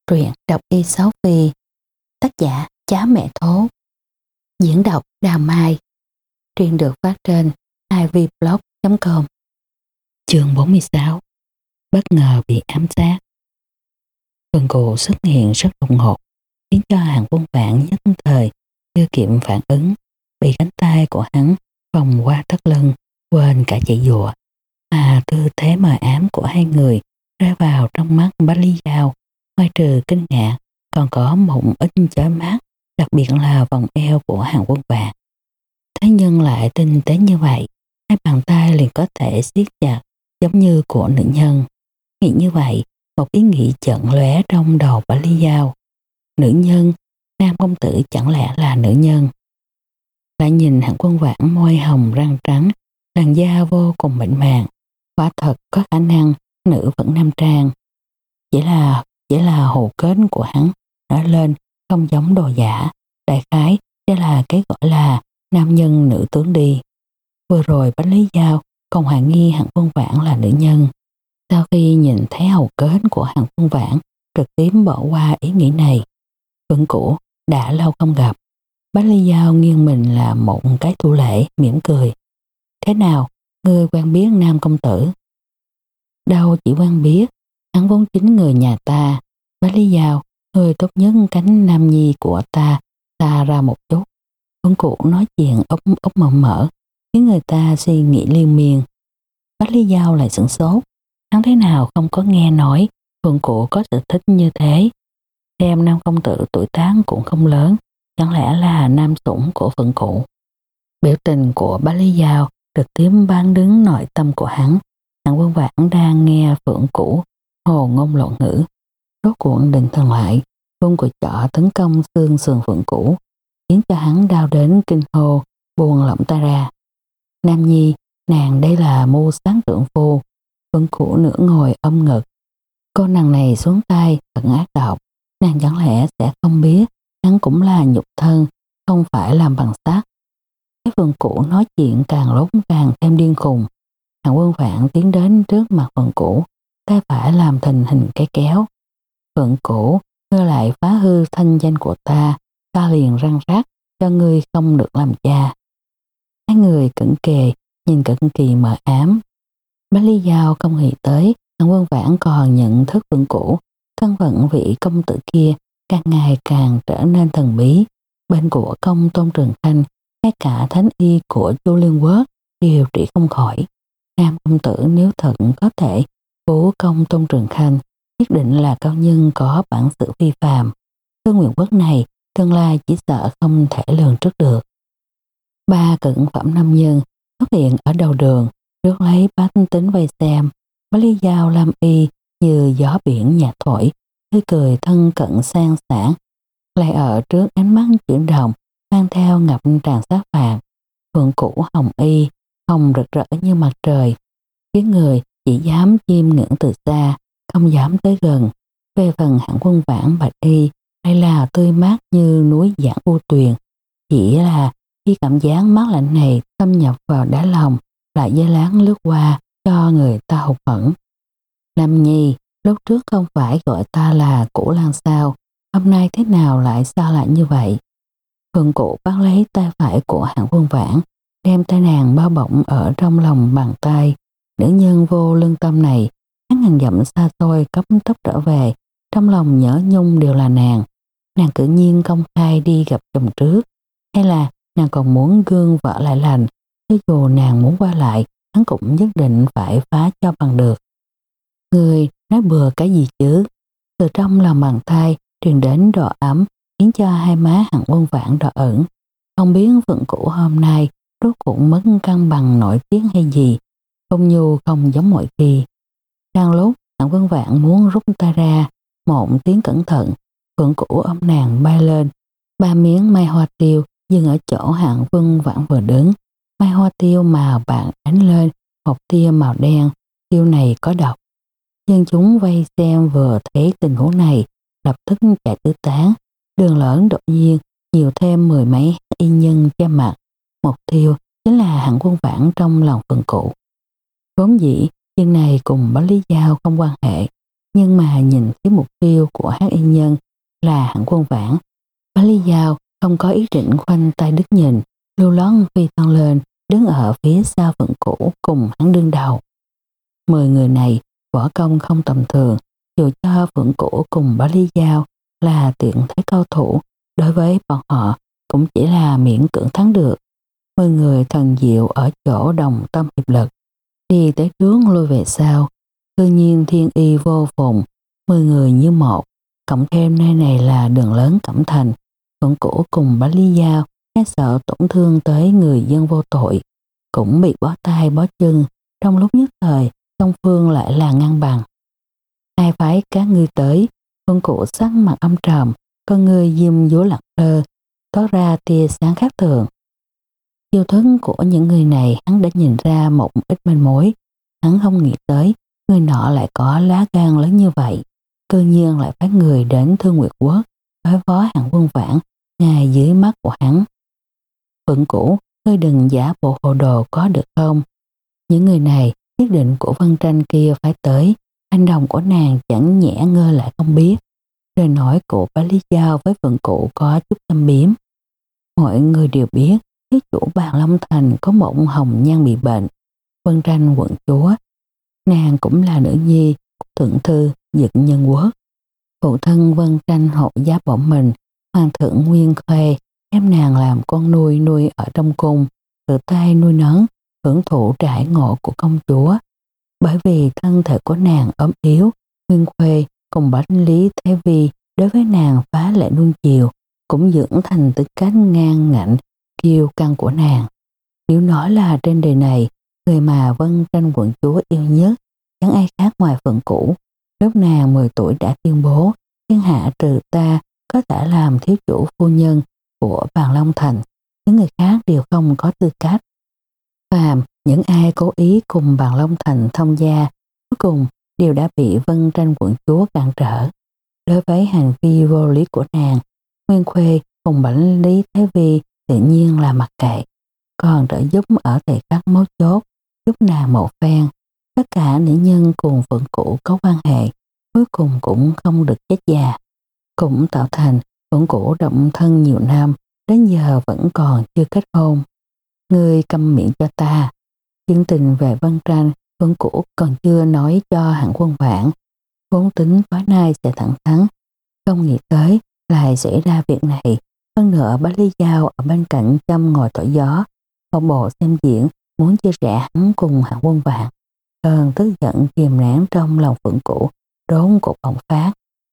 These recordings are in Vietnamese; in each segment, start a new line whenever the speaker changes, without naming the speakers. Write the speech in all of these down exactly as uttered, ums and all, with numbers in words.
Truyện đọc y sáu Phi, tác giả Chá Mẹ Thố, diễn đọc Đào Mai. Truyện được phát trên i vê blog chấm com. Chương bốn mươi sáu. Bất ngờ bị ám sát. Phần cụ xuất hiện rất đột ngột, khiến cho Hàn Quân Vãn nhất thời chưa kịp phản ứng, bị cánh tay của hắn vòng qua thắt lưng, quên cả chạy dùa. Mà tư thế mờ ám của hai người rơi vào trong mắt Bách Lý Giao, ngoài trừ kinh ngạc còn có một ít chói mắt, đặc biệt là vòng eo của Hàn Quân Vãn. Thế nhưng lại tinh tế như vậy, hai bàn tay liền có thể siết chặt giống như của nữ nhân. Nghĩ như vậy, một ý nghĩ chợt lóe trong đầu Bách Lý Giao. Nữ nhân, nam công tử chẳng lẽ là nữ nhân? Lại nhìn Hàn Quân Vãn môi hồng răng trắng, làn da vô cùng mịn màng, quả thật có khả năng nữ vẫn nam trang. Chỉ là chỉ là hồ kết của hắn nói lên không giống đồ giả, đại khái đây là cái gọi là nam nhân nữ tướng đi. Vừa rồi Bách Lý Giao còn hoài nghi Hàn Quân Vãn là nữ nhân. Sau khi nhìn thấy hầu kết của Hàn Quân Vãn, trực tiếp bỏ qua ý nghĩ này. Vững cũ đã lâu không gặp. Bách Lý Giao nghiêng mình là một cái thủ lễ, mỉm cười. Thế nào, ngươi quen biết nam công tử? Đâu chỉ quen biết, hắn vốn chính người nhà ta. Bách Lý Giao, người tốt nhất cánh nam nhi của ta, ta ra một chút. Vững cũ nói chuyện ốc ốc mở mở, khiến người ta suy nghĩ liên miên. Bách Lý Giao lại sửng sốt. Hắn thế nào không có nghe nói Phượng Cụ có sự thích như thế. Xem nam công tử tuổi tác cũng không lớn, chẳng lẽ là nam sủng của Phượng Cụ? Biểu tình của Bách Lý Giao trực tiếp bán đứng nội tâm của hắn. Hàn Quân Vãn đang nghe Phượng Cụ hồ ngôn loạn ngữ, rốt cuộc định thần lại, vung cùi chỏ tấn công xương sườn Phượng Cụ, khiến cho hắn đau đến kinh hô, buông lỏng tay ra. Nam nhi, nàng đây là mưu sáng trượng phu. Phượng Cụ nửa ngồi ôm ngực. Cô nàng này xuống tay thật ác độc, nàng chẳng lẽ sẽ không biết hắn cũng là nhục thân, không phải làm bằng sắt. Cái Phượng Cụ nói chuyện càng lúc càng thêm điên khùng. Hàn Quân Vãn tiến đến trước mặt Phượng Cụ, tay phải làm thành hình cái kéo. Phượng Cụ, ngươi lại phá hư thanh danh của ta, ta liền răng rắc cho ngươi không được làm cha. Hai người cận kề, nhìn cực kỳ mờ ám. Bách Lý Giao không nghĩ tới Hàn Quân Vãn còn nhận thức Phượng Cụ. Thân phận vị công tử kia càng ngày càng trở nên thần bí. Bên của công Tôn Trường Khanh, ngay cả thánh y của Chu Liên Quốc đều trị không khỏi. Nam công tử nếu thật có thể cứu công Tôn Trường Khanh, nhất định là cao nhân có bản sự phi phàm. Thương Nguyện Quốc này tương lai chỉ sợ không thể lường trước được. Ba cận phẩm nam nhân xuất hiện ở đầu đường, rước lấy bách tính vây xem. Bách Lý Giao lam y như gió biển nhạt thổi, tươi cười thân cận sang sảng, lại ở trước ánh mắt chuyển động mang theo ngập tràn sát phạt. Phượng Cụ hồng y, hồng rực rỡ như mặt trời, khiến người chỉ dám chiêm ngưỡng từ xa, không dám tới gần. Về phần Hàn Quân Vãn bạch y hay là tươi mát như núi Giảng U Tuyền, chỉ là khi cảm giác mát lạnh này thâm nhập vào đáy lòng, lại dây láng lướt qua cho người ta hụt hẫng. Nam nhi, lúc trước không phải gọi ta là Củ Lan sao, hôm nay thế nào lại xa lạ như vậy? Phượng Cụ bắt lấy tay phải của Hàn Quân Vãn, đem tay nàng bao bọc ở trong lòng bàn tay. Nữ nhân vô lương tâm này, hắn ngàn dặm xa xôi cấp tốc trở về, trong lòng nhớ nhung đều là nàng. Nàng tự nhiên công khai đi gặp chồng trước, hay là nàng còn muốn gương vợ lại lành? Cho dù nàng muốn qua lại, hắn cũng nhất định phải phá cho bằng được. Người nói bừa cái gì chứ? Từ trong lòng bàn tay truyền đến độ ấm, khiến cho hai má Hàn Quân Vãn đỏ ửng. Không biết Phượng Cụ hôm nay rốt cuộc mất cân bằng nổi tiếng hay gì. Công nhu không giống mọi khi. Đang lúc Hàn Quân Vãn muốn rút tay ra, một tiếng cẩn thận, Phượng Cụ ôm nàng bay lên. Ba miếng mai hoa tiêu dừng ở chỗ Hàn Quân Vãn vừa đứng. Mai hoa tiêu màu bạc ánh lên một tia màu đen, tiêu này có độc. Dân chúng vây xem vừa thấy tình huống này, lập tức chạy tứ tán. Đường lớn đột nhiên nhiều thêm mười mấy y nhân che mặt. Mục tiêu chính là Hàn Quân Vãn trong lòng Phượng Cụ. Vốn dĩ chuyện này cùng Bách Lý Giao không quan hệ, Nhưng mà nhìn thấy mục tiêu của hắc y nhân là Hạng Quân Vãn, Bá Lý Giao không có ý định khoanh tay đứng nhìn, lưu lót phi thân lên, đứng ở phía sau Phượng Cửu cùng hắn đương đầu. Mười người này võ công không tầm thường, dù cho Phượng Cửu cùng Bá Lý Giao là tuyệt thế cao thủ, đối với bọn họ cũng chỉ là miễn cưỡng thắng được. Mười người thần diệu ở chỗ đồng tâm hiệp lực, đi tới trước lui về sau, tự nhiên thiên y vô phùng, mười người như một, cộng thêm nơi này là đường lớn Cẩm Thành, Phượng Cửu cùng Bá Lý Giao e sợ tổn thương tới người dân vô tội, cũng bị bó tay bó chân, trong lúc nhất thời song phương lại là ngang bằng. Ai phái các ngươi tới? Phượng Cửu sắc mặt âm trầm, con người diêm dúa lặng lơ, toát ra tia sáng khác thường. Chiêu thức của những người này hắn đã nhìn ra một ít manh mối. Hắn không nghĩ tới người nọ lại có lá gan lớn như vậy, tự nhiên lại phái người đến Thương Nguyệt Quốc đối phó Hạng Quân Vãn ngay dưới mắt của hắn. Phượng Cửu, ngươi đừng giả bộ hồ đồ có được không? Những người này quyết định của Vân Tranh kia phải tới, hành động của nàng chẳng nhẽ ngơ lại không biết. Lời nói của Bá Lý Giao với Phượng Cửu có chút châm biếm. Mọi người đều biết thiếu chủ Bàn Long Thành có một hồng nhan bị bệnh. Vân Tranh quận chúa, nàng cũng là nữ nhi của thượng thư Dực Nhân Quốc. Phụ thân Vân Tranh hộ giá bỏ mình, hoàng thượng Nguyên Khuê đem nàng làm con nuôi nuôi ở trong cung, tự tay nuôi nấng, hưởng thụ trải ngộ của công chúa. Bởi vì thân thể của nàng ốm yếu, Nguyên Khuê cùng Bách Lý Thái Vi đối với nàng phá lệ nuông chiều, cũng dưỡng thành tính cách ngang ngạnh, kiêu căng của nàng. Nếu nói là trên đời này, người mà Vân Tranh quận chúa yêu nhất, chẳng ai khác ngoài Phượng Cửu. Lúc nàng mười tuổi đã tuyên bố, thiên hạ trừ ta có thể làm thiếu chủ phu nhân của Bàn Long Thành, những người khác đều không có tư cách. Phàm những ai cố ý cùng Bàn Long Thành thông gia, cuối cùng đều đã bị Vân Tranh quận chúa cản trở. Đối với hành vi vô lý của nàng, Nguyên Khuê cùng Bách Lý Thái Vi tự nhiên là mặc kệ, còn trợ giúp ở thời khắc mấu chốt, giúp nàng một phen. Tất cả nữ nhân cùng Phượng Cửu có quan hệ, cuối cùng cũng không được chết già, cũng tạo thành Phượng Cửu động thân nhiều năm, đến giờ vẫn còn chưa kết hôn. Ngươi câm miệng cho ta. Chuyện tình về Vân Tranh, Phượng Cửu còn chưa nói cho Hạng Quân Vãn, vốn tính tối nay sẽ thẳng thắn, không nghĩ tới lại xảy ra việc này. Hơn nữa Bá Lý Giao ở bên cạnh chăm ngồi thổi gió, một bộ xem diễn muốn chia rẽ hắn cùng Hạng Quân Vãn. Cơn tức giận kìm nén trong lòng Phượng Cửu rốn cục bộc phát.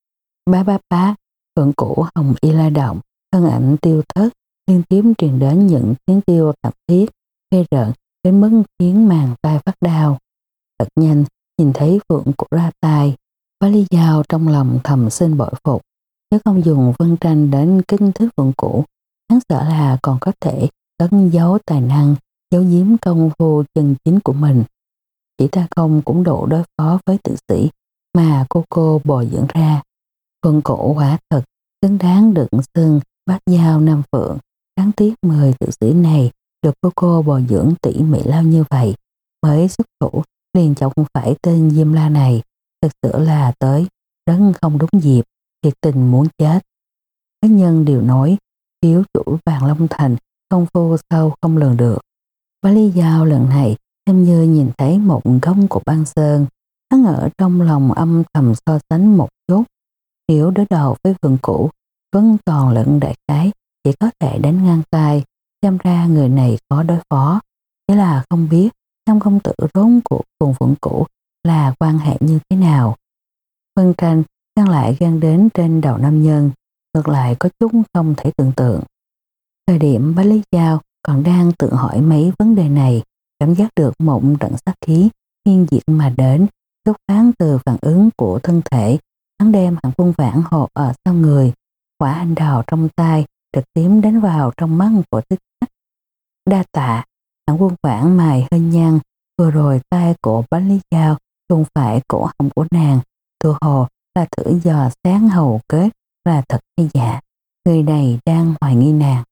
Bá bá bá, Phượng Cửu hồng y la động, thân ảnh tiêu thất, liên tiếp truyền đến những tiếng kêu thảm thiết, ghê rợn đến mức khiến màng tai phát đau. Thật nhanh, nhìn thấy Phượng Cửu ra tay, Bá Lý Giao trong lòng thầm xin bội phục. Nếu không dùng Vân Tranh đến kinh thức Phượng Cửu, hắn sợ là còn có thể cất giấu tài năng, giấu giếm công phu chân chính của mình. Chỉ ta không cũng đủ đối phó với tử sĩ mà cô cô bồi dưỡng ra. Phượng Cửu quả thật xứng đáng được xưng bát giao nam phượng. Đáng tiếc mười tử sĩ này được cô cô bồi dưỡng tỉ mỉ lao như vậy, mới xuất thủ liền chọc phải tên Diêm La này. Thật sự là tới rất không đúng dịp, thiệt tình muốn chết. Các nhân đều nói thiếu chủ Bàn Long Thành công phu sâu không lường được. Bá Lý Giao lần này xem như nhìn thấy một góc của băng sơn, hắn ở trong lòng âm thầm so sánh một chút. Nếu đối đầu với Phượng Cửu vẫn còn lẫn đại khái, chỉ có thể đánh ngang tay, xem ra người này khó đối phó. Chỉ là không biết Tam công tử rốn cuộc cùng Phượng Cửu là quan hệ như thế nào. Vân Tranh đang lại gan đến trên đầu nam nhân, ngược lại có chút không thể tưởng tượng. Thời điểm Bá Lý Giao còn đang tự hỏi mấy vấn đề này, cảm giác được một trận sát khí hiên diệt mà đến, xuất phát từ phản ứng của thân thể. Hắn đem Hạng Quân Vãn hộp ở sau người, quả anh đào trong tay trực tiếp đánh vào trong mắt của Tích Khách. Đa tạ. Hạng Quân Vãn mày hơi nhăn, vừa rồi tay của Bá Lý Giao đụng phải cổ họng của nàng, tự hồ là thử dò sáng hầu kết là thật hay giả. Người này đang hoài nghi nàng.